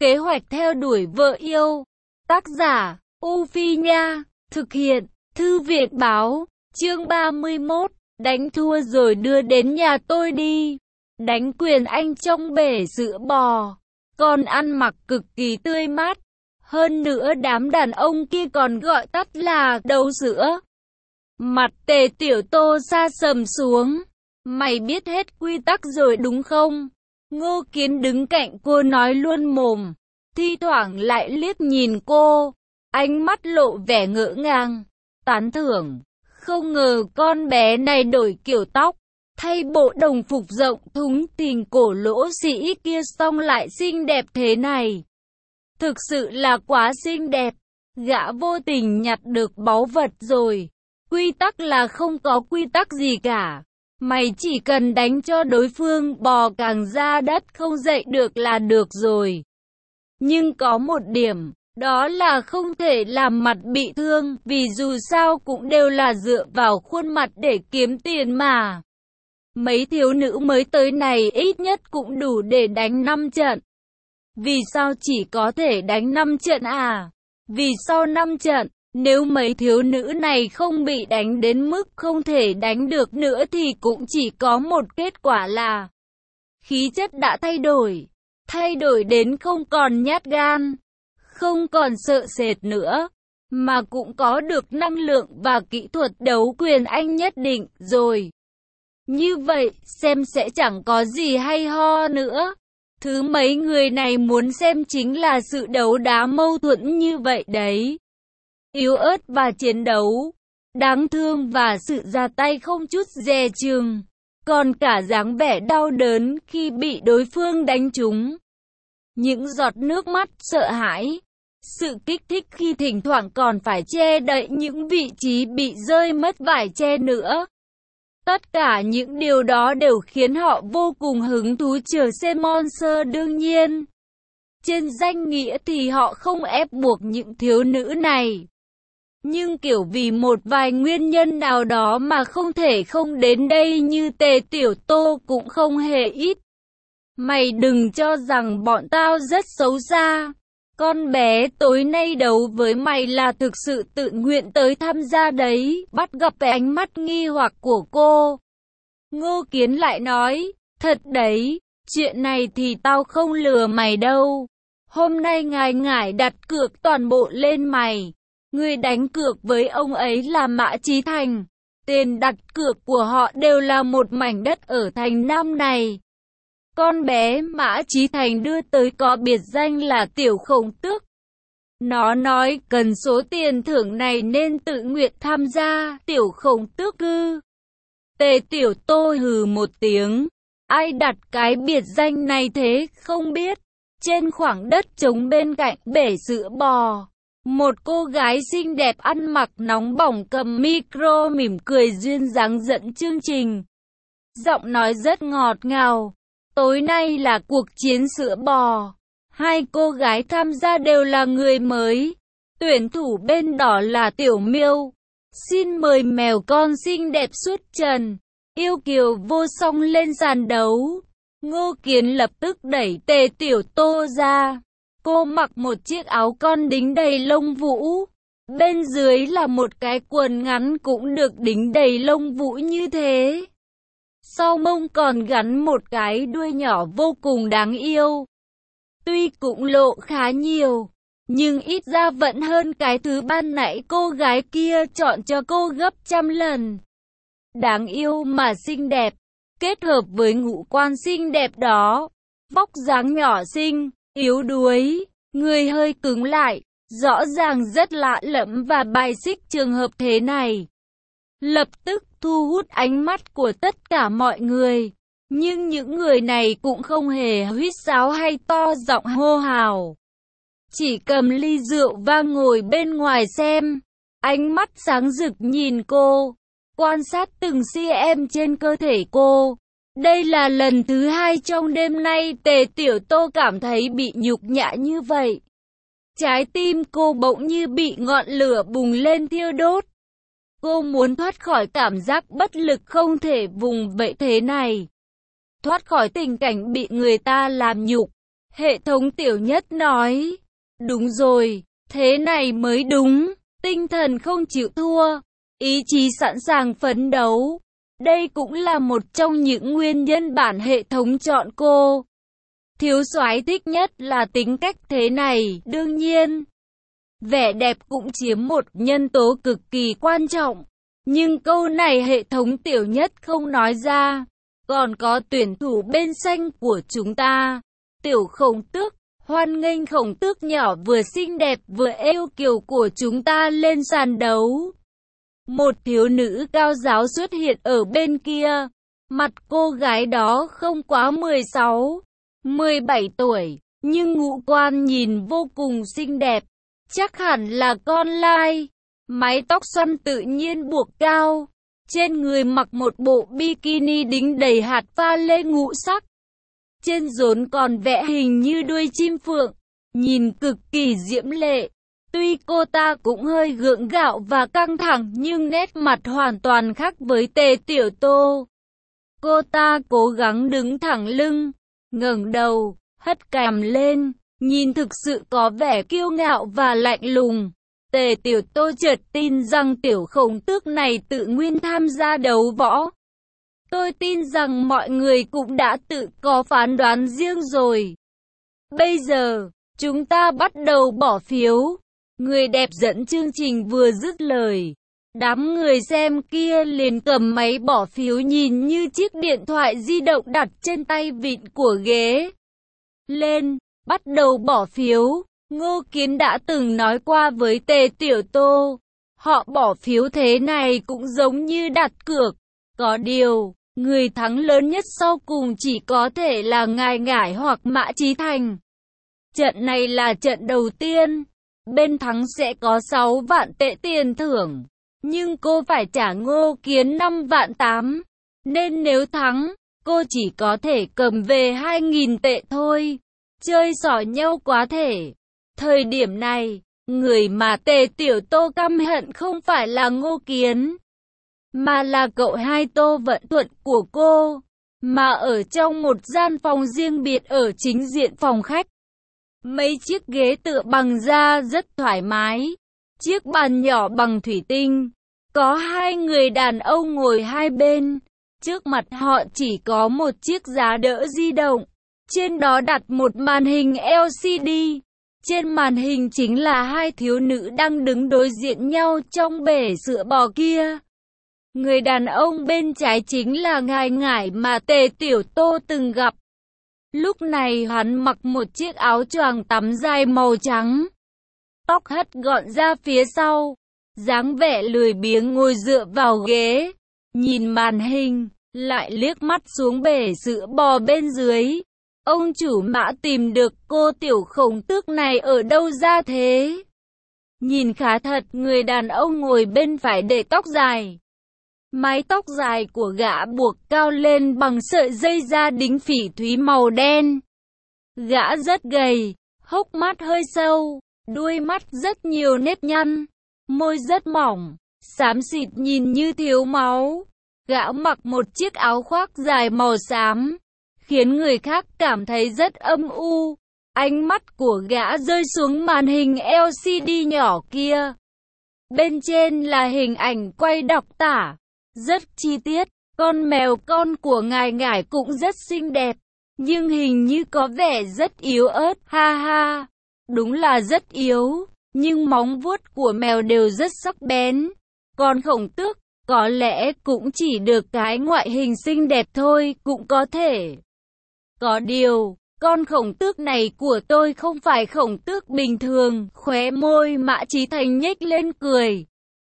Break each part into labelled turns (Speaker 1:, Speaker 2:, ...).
Speaker 1: Kế hoạch theo đuổi vợ yêu. Tác giả, U Phi Nha. Thực hiện, Thư viện Báo. Chương 31. Đánh thua rồi đưa đến nhà tôi đi. Đánh quyền anh trong bể sữa bò. Còn ăn mặc cực kỳ tươi mát. Hơn nữa đám đàn ông kia còn gọi tắt là đấu sữa. Mặt Tề Tiểu Tô sa sầm xuống. Mày biết hết quy tắc rồi đúng không? Ngô Kiến đứng cạnh cô nói luôn mồm. Thi thoảng lại liếc nhìn cô. Ánh mắt lộ vẻ ngỡ ngàng. Tán thưởng. Không ngờ con bé này đổi kiểu tóc. Thay bộ đồng phục rộng thùng thình cổ lỗ sĩ kia xong lại xinh đẹp thế này. Thực sự là quá xinh đẹp. Gã vô tình nhặt được báu vật rồi. Quy tắc là không có quy tắc gì cả. Mày chỉ cần đánh cho đối phương bò càng ra đất không dậy được là được rồi. Nhưng có một điểm, đó là không thể làm mặt bị thương, vì dù sao cũng đều là dựa vào khuôn mặt để kiếm tiền mà. Mấy thiếu nữ mới tới này ít nhất cũng đủ để đánh 5 trận. Vì sao chỉ có thể đánh 5 trận à? Vì sau 5 trận, nếu mấy thiếu nữ này không bị đánh đến mức không thể đánh được nữa thì cũng chỉ có một kết quả là khí chất đã thay đổi đến không còn nhát gan, không còn sợ sệt nữa, mà cũng có được năng lượng và kỹ thuật đấu quyền anh nhất định rồi. Như vậy, xem sẽ chẳng có gì hay ho nữa. Thứ mấy người này muốn xem chính là sự đấu đá mâu thuẫn như vậy đấy. Yếu ớt và chiến đấu, đáng thương và sự ra tay không chút dè chừng, còn cả dáng vẻ đau đớn khi bị đối phương đánh trúng. Những giọt nước mắt sợ hãi, sự kích thích khi thỉnh thoảng còn phải che đậy những vị trí bị rơi mất vải che nữa. Tất cả những điều đó đều khiến họ vô cùng hứng thú chờ xem Monster. Đương nhiên, trên danh nghĩa thì họ không ép buộc những thiếu nữ này. Nhưng kiểu vì một vài nguyên nhân nào đó mà không thể không đến đây như Tề Tiểu Tô cũng không hề ít. Mày đừng cho rằng bọn tao rất xấu xa. Con bé tối nay đấu với mày là thực sự tự nguyện tới tham gia đấy. Bắt gặp ánh mắt nghi hoặc của cô, Ngô Kiến lại nói, thật đấy, chuyện này thì tao không lừa mày đâu. Hôm nay ngài đặt cược toàn bộ lên mày. Người đánh cược với ông ấy là Mã Chí Thành. Tiền đặt cược của họ đều là một mảnh đất ở thành Nam này. Con bé Mã Chí Thành đưa tới có biệt danh là Tiểu Khổng Tước. Nó nói cần số tiền thưởng này nên tự nguyện tham gia. Tiểu Khổng Tước ư? Tề Tiểu Tô hừ một tiếng. Ai đặt cái biệt danh này thế không biết. Trên khoảng đất trống bên cạnh bể sữa bò, một cô gái xinh đẹp ăn mặc nóng bỏng cầm micro mỉm cười duyên dáng dẫn chương trình. Giọng nói rất ngọt ngào. Tối nay là cuộc chiến sữa bò. Hai cô gái tham gia đều là người mới. Tuyển thủ bên đỏ là Tiểu Miêu. Xin mời mèo con xinh đẹp suốt trần, yêu kiều vô song lên sàn đấu. Ngô Kiến lập tức đẩy Tề Tiểu Tô ra. Cô mặc một chiếc áo con đính đầy lông vũ. Bên dưới là một cái quần ngắn cũng được đính đầy lông vũ như thế. Sau mông còn gắn một cái đuôi nhỏ vô cùng đáng yêu. Tuy cũng lộ khá nhiều, nhưng ít ra vẫn hơn cái thứ ban nãy cô gái kia chọn cho cô gấp trăm lần. Đáng yêu mà xinh đẹp, kết hợp với ngũ quan xinh đẹp đó, vóc dáng nhỏ xinh, yếu đuối, người hơi cứng lại, rõ ràng rất lạ lẫm và bài xích trường hợp thế này. Lập tức thu hút ánh mắt của tất cả mọi người. Nhưng những người này cũng không hề huýt sáo hay to giọng hô hào. Chỉ cầm ly rượu vang ngồi bên ngoài xem. Ánh mắt sáng rực nhìn cô, quan sát từng cm trên cơ thể cô. Đây là lần thứ hai trong đêm nay Tề Tiểu Tô cảm thấy bị nhục nhã như vậy. Trái tim cô bỗng như bị ngọn lửa bùng lên thiêu đốt. Cô muốn thoát khỏi cảm giác bất lực không thể vùng vẫy thế này. Thoát khỏi tình cảnh bị người ta làm nhục. Hệ thống tiểu nhất nói. Đúng rồi, thế này mới đúng. Tinh thần không chịu thua, ý chí sẵn sàng phấn đấu. Đây cũng là một trong những nguyên nhân bản hệ thống chọn cô. Thiếu soái thích nhất là tính cách thế này, đương nhiên. Vẻ đẹp cũng chiếm một nhân tố cực kỳ quan trọng. Nhưng câu này hệ thống tiểu nhất không nói ra. Còn có tuyển thủ bên xanh của chúng ta. Tiểu Khổng Tước, hoan nghênh Khổng Tước nhỏ vừa xinh đẹp vừa êu kiều của chúng ta lên sàn đấu. Một thiếu nữ cao giáo xuất hiện ở bên kia. Mặt cô gái đó không quá 16, 17 tuổi, nhưng ngũ quan nhìn vô cùng xinh đẹp. Chắc hẳn là con lai. Mái tóc xoăn tự nhiên buộc cao. Trên người mặc một bộ bikini đính đầy hạt pha lê ngũ sắc. Trên rốn còn vẽ hình như đuôi chim phượng. Nhìn cực kỳ diễm lệ. Tuy cô ta cũng hơi gượng gạo và căng thẳng nhưng nét mặt hoàn toàn khác với Tề Tiểu Tô. Cô ta cố gắng đứng thẳng lưng, ngẩng đầu, hất cằm lên, nhìn thực sự có vẻ kiêu ngạo và lạnh lùng. Tề Tiểu Tô chợt tin rằng Tiểu Khổng Tước này tự nguyện tham gia đấu võ. Tôi tin rằng mọi người cũng đã tự có phán đoán riêng rồi. Bây giờ, chúng ta bắt đầu bỏ phiếu. Người đẹp dẫn chương trình vừa dứt lời. Đám người xem kia liền cầm máy bỏ phiếu nhìn như chiếc điện thoại di động đặt trên tay vịn của ghế. Lên, bắt đầu bỏ phiếu. Ngô Kiến đã từng nói qua với Tề Tiểu Tô. Họ bỏ phiếu thế này cũng giống như đặt cược. Có điều, người thắng lớn nhất sau cùng chỉ có thể là Ngải Ngải hoặc Mã Chí Thành. Trận này là trận đầu tiên. Bên thắng sẽ có 6 vạn tệ tiền thưởng. Nhưng cô phải trả Ngô Kiến 5 vạn 8. Nên nếu thắng, cô chỉ có thể cầm về 2.000 tệ thôi. Chơi xỏ nhau quá thể. Thời điểm này, người mà Tề Tiểu Tô căm hận không phải là Ngô Kiến, mà là cậu hai Tô Vận Thuận của cô. Mà ở trong một gian phòng riêng biệt ở chính diện phòng khách. Mấy chiếc ghế tựa bằng da rất thoải mái. Chiếc bàn nhỏ bằng thủy tinh. Có hai người đàn ông ngồi hai bên. Trước mặt họ chỉ có một chiếc giá đỡ di động. Trên đó đặt một màn hình LCD. Trên màn hình chính là hai thiếu nữ đang đứng đối diện nhau trong bể sữa bò kia. Người đàn ông bên trái chính là Ngải Ngải mà Tề Tiểu Tô từng gặp. Lúc này hắn mặc một chiếc áo choàng tắm dài màu trắng. Tóc hất gọn ra phía sau. Dáng vẻ lười biếng ngồi dựa vào ghế. Nhìn màn hình, lại liếc mắt xuống bể sữa bò bên dưới. Ông chủ Mã tìm được cô Tiểu Khổng Tước này ở đâu ra thế? Nhìn khá thật, người đàn ông ngồi bên phải để tóc dài. Mái tóc dài của gã buộc cao lên bằng sợi dây da đính phỉ thúy màu đen. Gã rất gầy, hốc mắt hơi sâu, đuôi mắt rất nhiều nếp nhăn, môi rất mỏng, xám xịt nhìn như thiếu máu. Gã mặc một chiếc áo khoác dài màu xám, khiến người khác cảm thấy rất âm u. Ánh mắt của gã rơi xuống màn hình LCD nhỏ kia. Bên trên là hình ảnh quay đặc tả, rất chi tiết. Con mèo con của Ngải Ngải cũng rất xinh đẹp, nhưng hình như có vẻ rất yếu ớt, ha ha. Đúng là rất yếu, nhưng móng vuốt của mèo đều rất sắc bén. Còn Khổng Tước, có lẽ cũng chỉ được cái ngoại hình xinh đẹp thôi, cũng có thể. Có điều, con Khổng Tước này của tôi không phải Khổng Tước bình thường. Khóe môi Mã Chí Thành nhếch lên cười.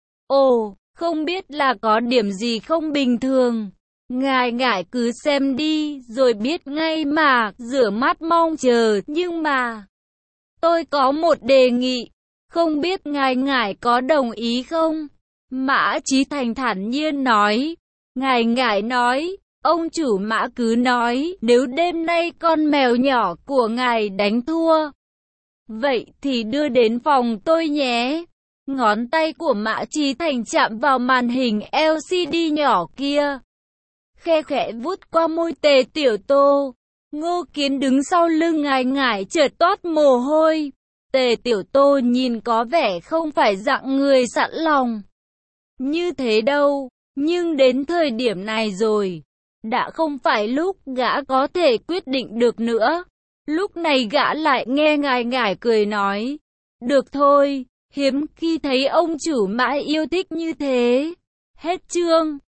Speaker 1: Ồ, không biết là có điểm gì không bình thường. Ngải Ngải cứ xem đi, rồi biết ngay mà, rửa mắt mong chờ. Nhưng mà, tôi có một đề nghị, không biết Ngải Ngải có đồng ý không? Mã Chí Thành thản nhiên nói. Ngải Ngải nói, ông chủ Mã cứ nói, nếu đêm nay con mèo nhỏ của ngài đánh thua, vậy thì đưa đến phòng tôi nhé. Ngón tay của Mã Chí Thành chạm vào màn hình LCD nhỏ kia, khe khẽ vuốt qua môi Tề Tiểu Tô. Ngô Kiến đứng sau lưng ngài ngải chợt toát mồ hôi. Tề Tiểu Tô nhìn có vẻ không phải dạng người sẵn lòng như thế đâu, nhưng đến thời điểm này rồi, đã không phải lúc gã có thể quyết định được nữa. Lúc này gã lại nghe ngài ngải cười nói, được thôi, hiếm khi thấy ông chủ mãi yêu thích như thế. Hết chương.